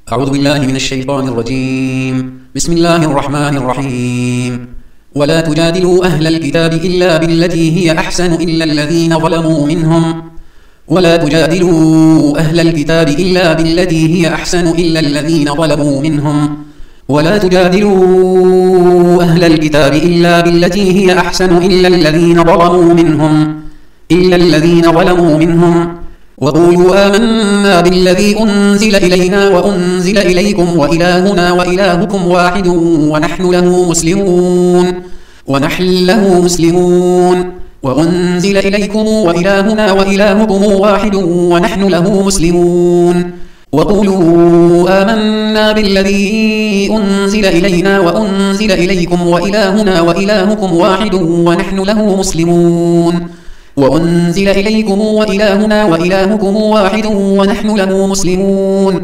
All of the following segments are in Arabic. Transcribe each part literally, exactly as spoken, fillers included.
أعوذ بالله من الشيطان الرجيم. بسم الله الرحمن الرحيم. ولا تجادلوا أهل الكتاب إلا بالتي هي أحسن إلا الذين ظلموا منهم ولا تجادلوا أهل الكتاب إلا بالتي هي أحسن إلا الذين ظلموا منهم ولا تجادلوا أهل الكتاب إلا بالتي هي أحسن إلا الذين ظلموا منهم إلا الذين ظلموا منهم وقولوا آمنا بالذي أنزل إلينا وأنزل إليكم وإلهنا وإلهكم واحد ونحن له مسلمون ونحن له مسلمون وأنزل إليكم وإلهنا وإلهكم واحد ونحن له مسلمون وقولوا آمنا بالذي أنزل إلينا وأنزل إليكم وإلهنا وإلهكم واحد ونحن له مسلمون وأنزل إليكم وإلهنا وإلهكم واحد ونحن له مسلمون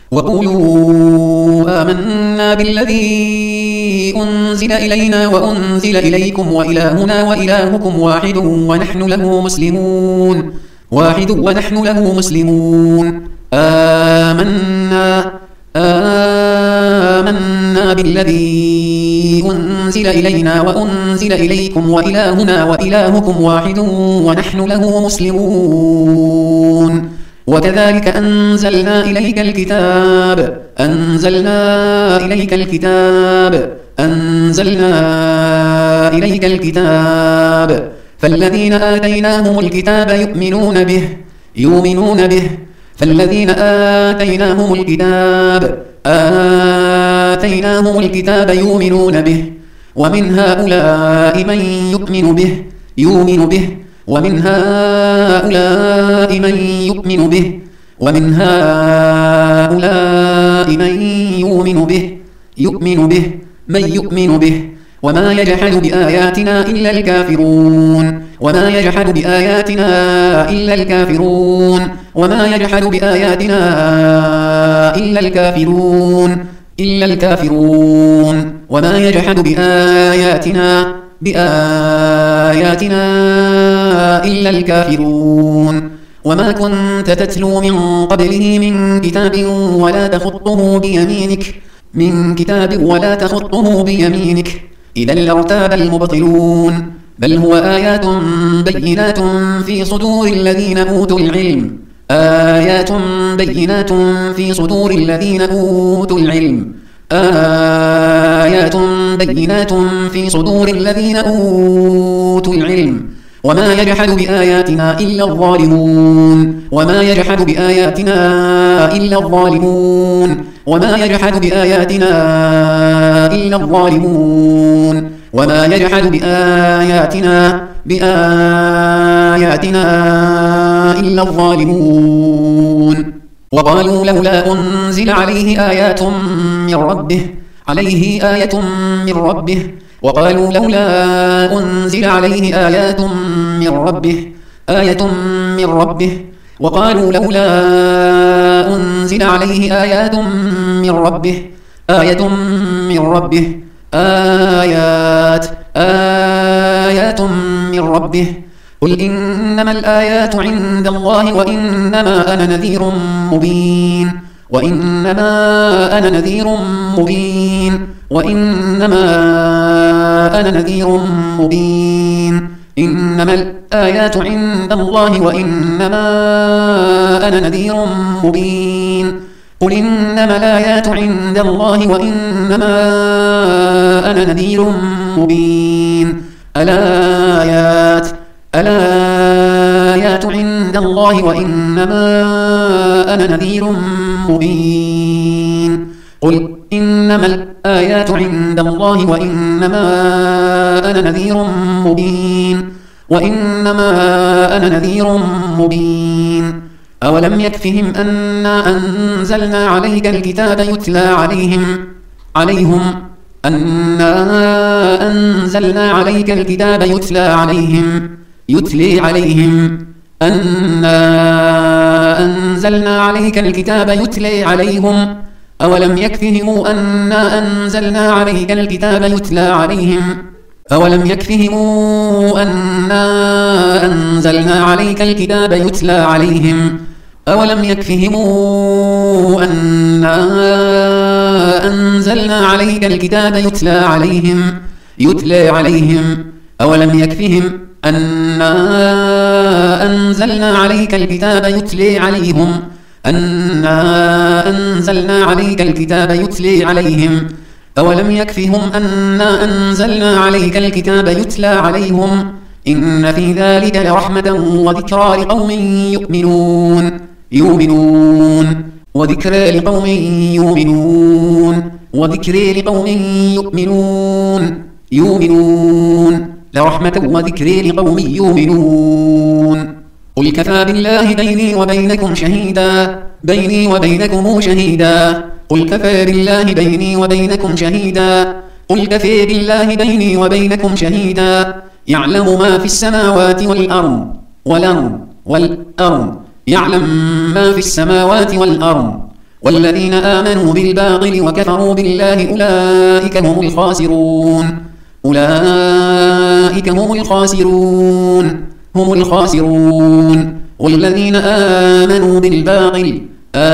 وقولوا آمنا بالذي أنزل إلينا وأنزل إليكم وإلهنا وإلهكم واحد ونحن له مسلمون واحد ونحن له مسلمون آمنا آمنا بالذي أنزل إلينا وأنزل إليكم وإلهنا وإلهكم واحد ونحن له مسلمون وكذلك أنزلنا إليك الكتاب أنزلنا إليك الكتاب أنزلنا إليك الكتاب فالذين آتيناهم الكتاب يؤمنون به يؤمنون به فالذين آتيناهم الكتاب آتيناهم الكتاب يؤمنون به ومن هؤلاء من يؤمن به يؤمن به ومن هؤلاء من يؤمن به ومن هؤلاء من يؤمن به يؤمن به من يؤمن به وما يجحد بآياتنا إلا الكافرون وما يجحد بآياتنا إلا الكافرون وما يجحد بآياتنا إلا الكافرون إلا الكافرون وما يجحد بآياتنا بآياتنا إلا الكافرون وما كنت تتلو من قبله من كتاب ولا تخطه بيمينك من كتاب ولا تخطه بيمينك إذا لارتاب المبطلون بل هو آيات بينات في صدور الذين أوتوا العلم آيات بينات في صدور الذين أوتوا العلم آيات بينات في صدور الذين أوتوا العلم وما يجحد بآياتنا إلا الظالمون وما يجحد بآياتنا إلا الظالمون وما يجحد بآياتنا إلا الظالمون وما يجحد بآياتنا بآياتنا إلا الظالمون وقالوا لولا أنزل عليه آيات من ربه عليه آية من ربه وقالوا لولا أنزل عليه آيات من ربه آية من ربه وقالوا لولا أنزل عليه آيات من ربه آية من ربه آيات آيات من ربه قل إنما الآيات عند الله وإنما أنا نذير مبين وإنما أنا نذير مبين وإنما أنا نذير مبين إنما الآيات عند الله وإنما أنا نذير مبين قل إنما الآيات عند الله وإنما أنا نذير مبين الآيات الآيات عند الله وإنما أنا نذير مبين قل إنما الآيات عند الله وإنما أنا نذير مبين وإنما أنا نذير مبين أولم يكفهم أنا أنزلنا عليك الكتاب يتلى عليهم عليهم أنا أنزلنا عليك الكتاب يتلى عليهم يتلي عليهم أنا أنزلنا عليك الكتاب يتلي عليهم أولم يكفهم أنا أنزلنا عليك الكتاب يتلى عليهم أولم يكفهم أنا أنزلنا عليك الكتاب يتلى عليهم أولم يكفهم أنا أنزلنا عليك الكتاب يتلى عليهم يتلى عليهم أولم يكفهم أنا أنزلنا عليك الكتاب يتلى عليهم أنا أنزلنا عليك الكتاب يتلى عليهم أولم يكفهم أنا أنزلنا عليك الكتاب يتلى عليهم إن في ذلك لرحمة وذكرى لقوم يؤمنون يؤمنون وذكرى لقوم يؤمنون وذكرى لقوم يؤمنون يؤمنون لرحمة وذكرى لقوم يؤمنون قل كفى بالله بيني وبينكم شهيدا بيني وبينكم شهيدا قل كفى بالله بيني وبينكم شهيدا قل كفى بالله بيني وبينكم شهيدا يعلم ما في السماوات والأرض والأرض والأرض يعلم ما في السماوات والأرض والذين آمنوا بالباطل وكفروا بالله أولئك هم الخاسرون أولئك هم الخاسرون هم الخاسرون والذين آمنوا بالباطل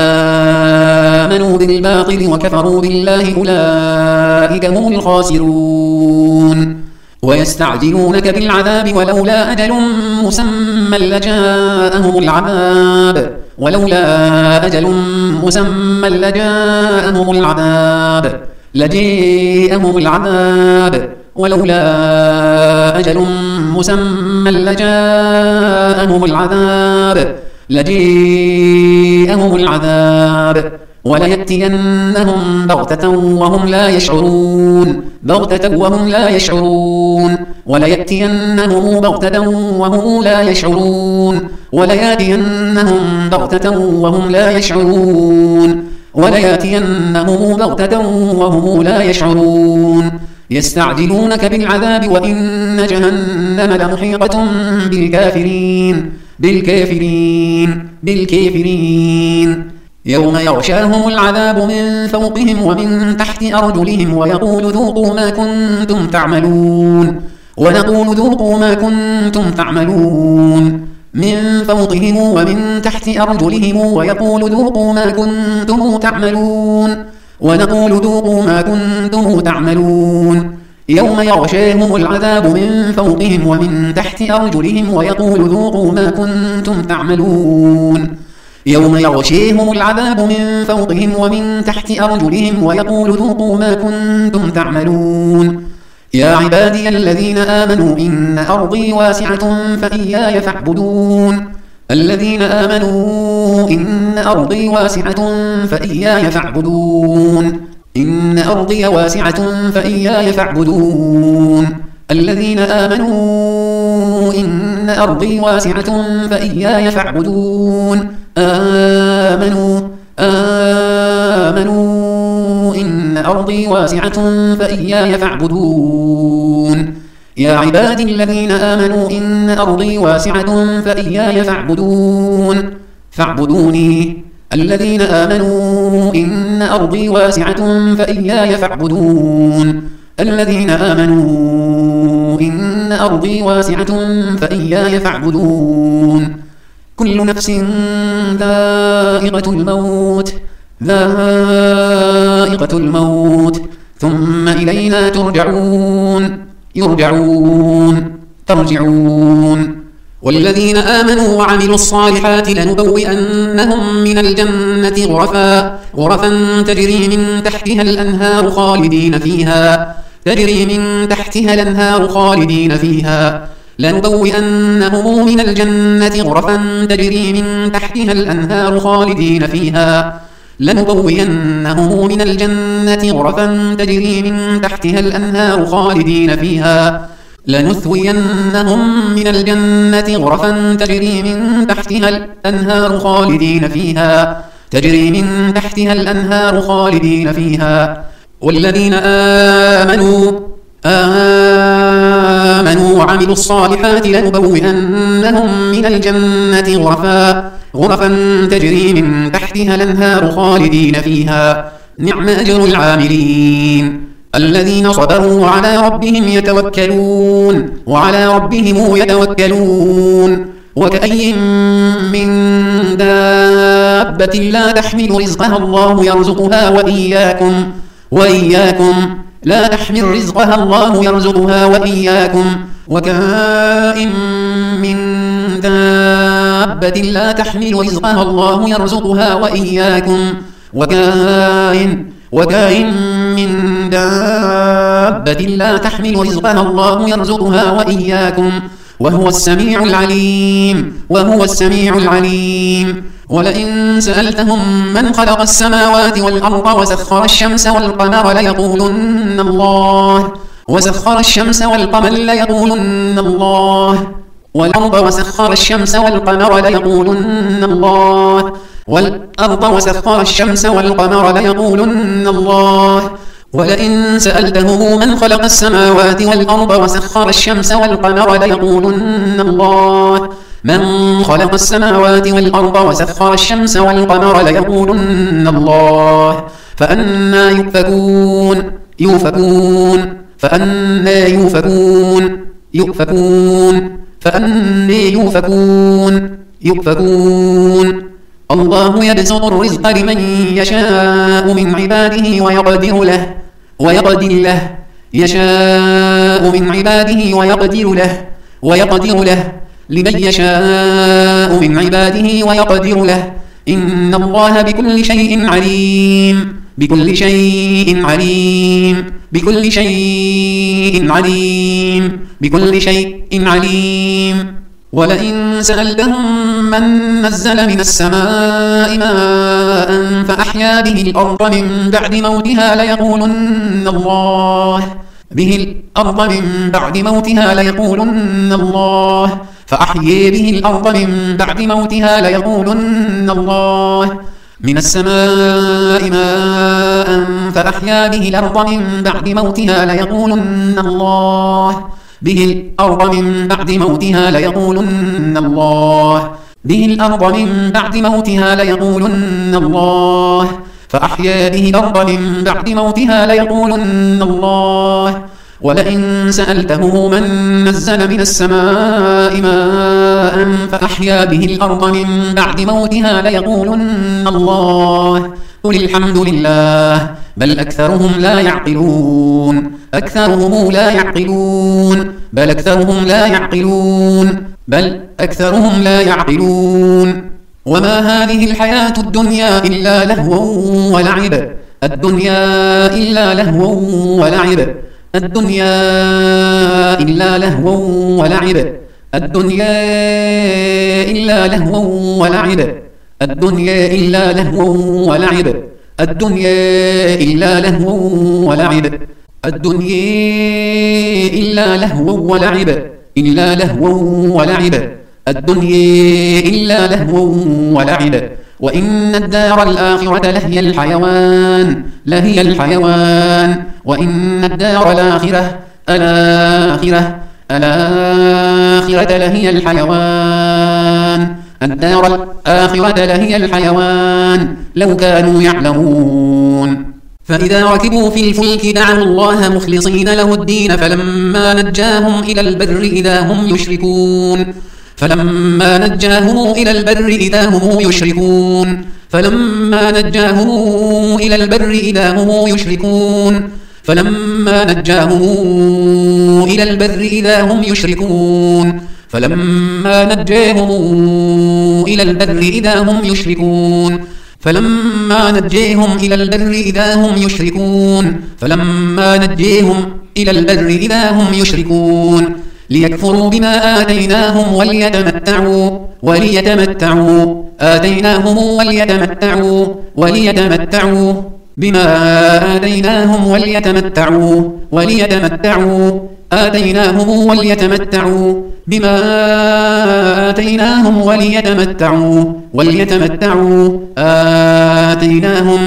آمنوا بالباطل وكفروا بالله أولئك هم الخاسرون ويستعجلونك بالعذاب ولولا أجل مسمى لجاءهم العذاب ولولا أجل مسمى لجاءهم العذاب لجاءهم العذاب ولولا أجل مسمى لجاءهم العذاب لجاءهم العذاب وليأتينهم بغتة وهم لا يشعرون بغتة وهم لا يشعرون وليأتينهم بغتة وهم لا يشعرون وليأتينهم بغتة وهم لا يشعرون وليأتينهم بغتة وهم لا يشعرون يستعجلونك بالعذاب وإن جهنم لمحيطة بالكافرين بالكافرين بالكافرين يوم يغشاهم العذاب من فوقهم ومن تحت أرجلهم ويقول ذوقوا ما كنتم تعملون ونقول ذوقوا ما كنتم تعملون من فوقهم ومن تحت أرجلهم ويقول ذوقوا ما كنتم تعملون ونقول ذوقوا ما كنتم تعملون يوم يغشاهم العذاب من فوقهم ومن تحت أرجلهم ويقول ذوقوا ما كنتم تعملون يوم يغشيهم العذاب من فوقهم ومن تحت أرجلهم ويقول ذوقوا ما كنتم تعملون يا عبادي الذين آمنوا إن أرضي واسعة فإياي فاعبدون الذين آمنوا إن أرضي واسعة فإياي فاعبدون إن أرضي واسعة فإياي فاعبدون الذين آمنوا إن أرضي واسعة فإياي فاعبدون آمنوا آمنوا إن أرضي واسعة فإياي فاعبدون يا عبادي الذين آمنوا إن أرضي واسعة فإياي فاعبدون فاعبدوني الذين آمنوا إن أرضي واسعة فإياي فاعبدون الذين آمنوا إن أرضي واسعة فإياي فاعبدون كل نفس ذائقة الموت ذائقة الموت ثم إلينا ترجعون يرجعون ترجعون والذين آمنوا وعملوا الصالحات لنبوئنهم من الجنة غرفا غرفا تجري من تحتها الأنهار خالدين فيها تجري من تحتها الأنهار خالدين فيها لنبوئنهم من الجنة غرفا تجري من تحتها الأنهار خالدين فيها لنبوئنهم من الجنة غرفا تجري من تحتها الأنهار خالدين فيها لنثوينهم من الجنة غرفا تجري من تحتها الأنهار خالدين فيها تجري من تحتها الأنهار خالدين فيها والذين آمنوا آمنوا وعملوا الصالحات لنبوئنهم من الجنة غرفا غرفا تجري من تحتها الأنهار خالدين فيها نعم أجر العاملين الذين صبروا وعلى ربهم يتوكلون وعلى ربهم يتوكلون وكأي من دابة لا تحمل رزقها الله يرزقها وإياكم وإياكم لا تحمل رزقها الله يرزقها وإياكم وكأين من دابة لا تحمل رزقها الله يرزقها وإياكم وكأين وكأين من دابة لا تحمل رزقها الله يرزقها وإياكم وهو السميع العليم وهو السميع العليم ولئن سألتهم من خلق السماوات والأرض وسخر الشمس والقمر ليقولن الله وسخر الشمس والقمر ليقولن الله والأرض وسخر الشمس والقمر ليقولن الله والأرض وسخر الشمس والقمر ليقولن الله ولئن سألتهم من خلق السماوات والأرض وسخر الشمس والقمر ليقولن الله من خلق السماوات والأرض وسخر الشمس والقمر ليقولن الله فأنى يؤفكون يؤفكون فأنى يؤفكون يؤفكون فأنى يؤفكون يؤفكون الله يبسط الرزق لمن يشاء من عباده ويقدر له ويقدر له يشاء من عباده ويقدر له ويقدر له لمن يشاء من عباده ويقدر له إن الله بكل شيء عليم بكل شيء عليم بكل شيء عليم بكل شيء عليم ولئن سألتهم من نزل من السماء ماء فأحيا به الأرض من بعد موتها ليقولن الله به الأرض من بعد موتها ليقولن الله فأحيي به الأرض من بعد موتها ليقولن الله من السماء ماء فأحيا به الأرض من بعد موتها ليقولن الله به الأرض من بعد موتها ليقولن الله به الأرض من بعد موتها ليقولن الله فأحيا به الأرض من بعد موتها ليقولن الله ولئن سألته من نزل من السماء ماء فأحيا به الأرض من بعد موتها ليقولن الله قل الحمد لله بل أكثرهم لا يعقلون أكثرهم لا يعقلون بل أكثرهم لا يعقلون بل أكثرهم لا يعقلون وما هذه الحياة الدنيا إلا لهو ولعب الدنيا إلا لهو ولعب الدنيا إلا لهو ولعب الدنيا إلا لهو ولعب الدنيا إلا لهو ولعب الدنيا إلا لهو ولعب الدنيا إلا لهو ولعب إلا لهو ولعب الدنيا إلا لهو ولعب وإن الدار الآخرة لهي الحيوان لهي الحيوان وإن الدار الآخرة الآخرة الآخرة لهي الحيوان الدار الآخرة لهي الحيوان لو كانوا يعلمون فإذا ركبوا في الفلك دعوا الله مخلصين له الدين فلما نجاهم إلى البر إذا هم يشركون فلما نجاهم إلى البر إذا هم يشركون فلما نجاهم إلى البر إذا هم يشركون فلما نجاهم إلى البر إذا هم يشركون فلما نجاهم إلى البر إذا هم يشركون فلما نجيهم إلى البر إذا هم يشركون فلما نجيهم إلى البر إذا هم يشركون ليكفروا بما آتيناهم وليتمتعوا وليتمتعوا آتيناهم وليتمتعوا وليتمتعوا بما آتيناهم وليتمتعوا وليتمتعوا آتيناهم وليتمتعوا بما آتيناهم وليتمتعوا وليتمتعوا آتيناهم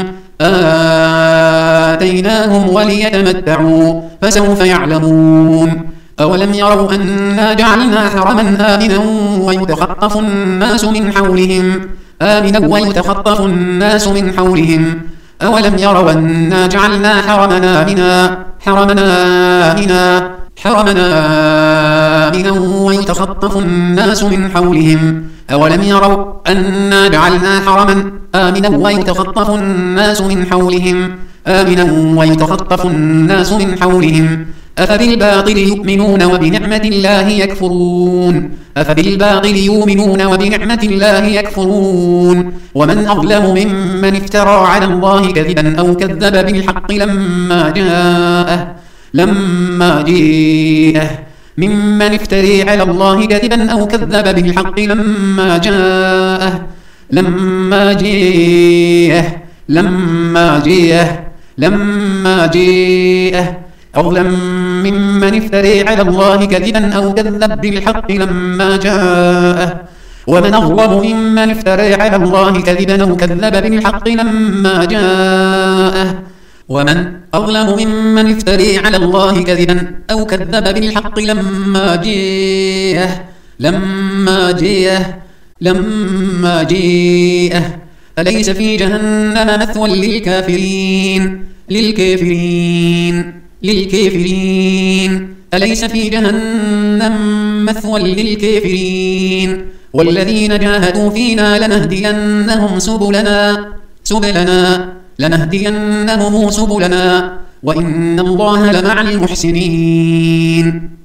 آتيناهم وليتمتعوا فسوف يعلمون أولم يروا أنا جعلنا حرما آمنا ويتخطف الناس من حولهم آمنا ويتخطف الناس من حولهم أولم يروا أنا جعلنا حرمنا آمنا حرمنا آمنا حرمنا آمنا ويتخطف الناس من حولهم أولم يروا أنا جعلنا حرما آمنا ويتخطف الناس من حولهم آمنا ويتخطف الناس من حولهم أفبالباطل يؤمنون وبنعمة الله يكفرون أفبالباطل يؤمنون وبنعمة الله يكفرون ومن أظلم ممن افترى على الله كذبا أو كذب بالحق لما جاءه لما جاءه ممن افتري على الله كذبا أو كذب بالحق لما جاءه لما جاءه لما جاءه لما جاءه أظلم ممن افتري على الله كذبا أو كذب بالحق لما جاءه ومن أظلم ممن افتري على الله كذبا أو كذب بالحق لما جاءه ومن أظلم ممن افتري على الله كذبا أو كذب بالحق لما جاءه لما جاءه لما جاءه أليس في جهنم مثوى للكافرين للكافرين للكافرين أليس في جهنم مثوى للكافرين والذين جاهدوا فينا لنهدينهم سبلنا سبلنا لنهدينهم سبلنا وإن الله لمع المحسنين